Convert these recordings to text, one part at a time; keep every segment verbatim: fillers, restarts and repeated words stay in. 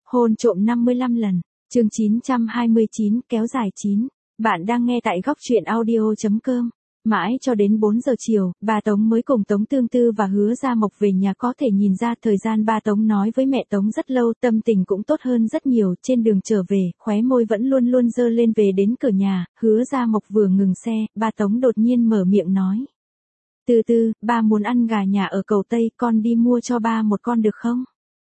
Hôn trộm năm mươi lăm lần. Chương chín trăm hai mươi chín, kéo dài chín. Bạn đang nghe tại góc truyện audio chấm com. Mãi cho đến bốn giờ chiều, bà Tống mới cùng Tống Tương Tư và Hứa Gia Mộc về nhà. Có thể nhìn ra thời gian ba Tống nói với mẹ Tống rất lâu, tâm tình cũng tốt hơn rất nhiều. Trên đường trở về, khóe môi vẫn luôn luôn dơ lên. Về đến cửa nhà, Hứa Gia Mộc vừa ngừng xe, ba Tống đột nhiên mở miệng nói. Tư Tư, ba muốn ăn gà nhà ở Cầu Tây, con đi mua cho ba một con được không?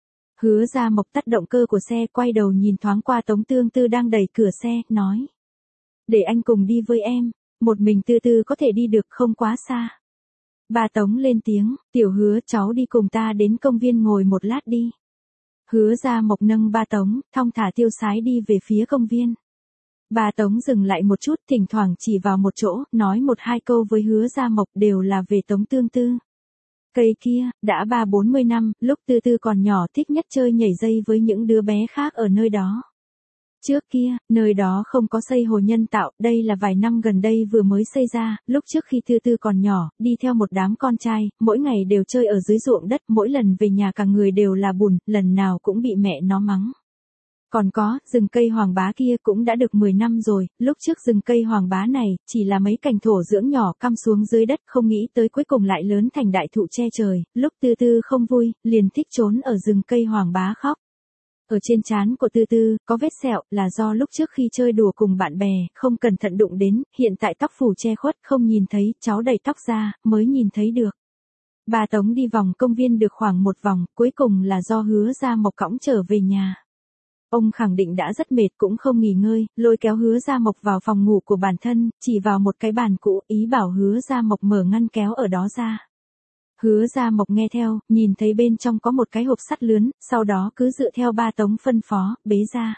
Hứa Gia Mộc tắt động cơ của xe, quay đầu nhìn thoáng qua Tống Tương Tư đang đẩy cửa xe, nói. Để anh cùng đi với em, một mình Tư Tư có thể đi được không quá xa. Bà Tống lên tiếng, tiểu Hứa cháu đi cùng ta đến công viên ngồi một lát đi. Hứa Gia Mộc nâng ba Tống, thong thả tiêu sái đi về phía công viên. Bà Tống dừng lại một chút, thỉnh thoảng chỉ vào một chỗ, nói một hai câu với Hứa Gia Mộc, đều là về Tống Tương Tư. Cây kia, đã ba bốn mươi năm, lúc Tư Tư còn nhỏ thích nhất chơi nhảy dây với những đứa bé khác ở nơi đó. Trước kia, nơi đó không có xây hồ nhân tạo, đây là vài năm gần đây vừa mới xây ra. Lúc trước khi Tư Tư còn nhỏ, đi theo một đám con trai, mỗi ngày đều chơi ở dưới ruộng đất, mỗi lần về nhà cả người đều là bùn, lần nào cũng bị mẹ nó mắng. Còn có, rừng cây hoàng bá kia cũng đã được mười năm rồi, lúc trước rừng cây hoàng bá này, chỉ là mấy cành thổ dưỡng nhỏ cắm xuống dưới đất, không nghĩ tới cuối cùng lại lớn thành đại thụ che trời. Lúc Tư Tư không vui, liền thích trốn ở rừng cây hoàng bá khóc. Ở trên trán của Tư Tư, có vết sẹo, là do lúc trước khi chơi đùa cùng bạn bè, không cẩn thận đụng đến, hiện tại tóc phủ che khuất, không nhìn thấy, cháu đẩy tóc ra, mới nhìn thấy được. Bà Tống đi vòng công viên được khoảng một vòng, cuối cùng là do Hứa Gia Mộc cõng trở về nhà. Ông khẳng định đã rất mệt cũng không nghỉ ngơi, lôi kéo Hứa Gia Mộc vào phòng ngủ của bản thân, chỉ vào một cái bàn cũ, ý bảo Hứa Gia Mộc mở ngăn kéo ở đó ra. Hứa Gia Mộc nghe theo, nhìn thấy bên trong có một cái hộp sắt lướn, sau đó cứ dựa theo ba Tống phân phó, bế ra.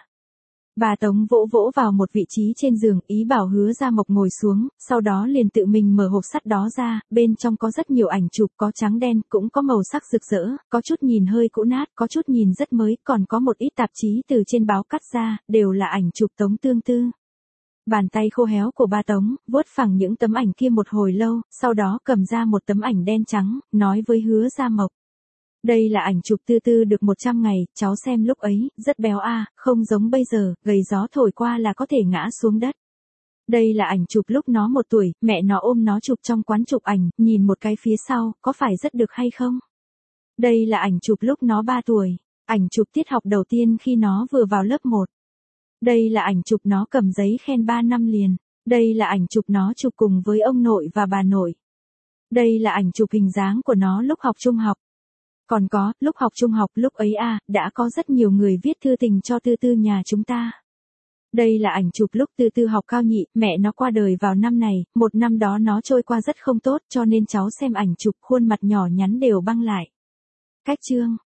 Bà Tống vỗ vỗ vào một vị trí trên giường, ý bảo Hứa Gia Mộc ngồi xuống, sau đó liền tự mình mở hộp sắt đó ra, bên trong có rất nhiều ảnh chụp, có trắng đen, cũng có màu sắc rực rỡ, có chút nhìn hơi cũ nát, có chút nhìn rất mới, còn có một ít tạp chí từ trên báo cắt ra, đều là ảnh chụp Tống Tương Tư. Bàn tay khô héo của ba Tống, vuốt phẳng những tấm ảnh kia một hồi lâu, sau đó cầm ra một tấm ảnh đen trắng, nói với Hứa Gia Mộc. Đây là ảnh chụp Tư Tư được một trăm ngày, cháu xem lúc ấy, rất béo a, à, không giống bây giờ, gầy gió thổi qua là có thể ngã xuống đất. Đây là ảnh chụp lúc nó một tuổi, mẹ nó ôm nó chụp trong quán chụp ảnh, nhìn một cái phía sau, có phải rất được hay không? Đây là ảnh chụp lúc nó ba tuổi, ảnh chụp tiết học đầu tiên khi nó vừa vào lớp một. Đây là ảnh chụp nó cầm giấy khen ba năm liền. Đây là ảnh chụp nó chụp cùng với ông nội và bà nội. Đây là ảnh chụp hình dáng của nó lúc học trung học. Còn có, lúc học trung học lúc ấy a, à, đã có rất nhiều người viết thư tình cho Tư Tư nhà chúng ta. Đây là ảnh chụp lúc Tư Tư học cao nhị, mẹ nó qua đời vào năm này, một năm đó nó trôi qua rất không tốt, cho nên cháu xem ảnh chụp khuôn mặt nhỏ nhắn đều băng lại. Cách chương,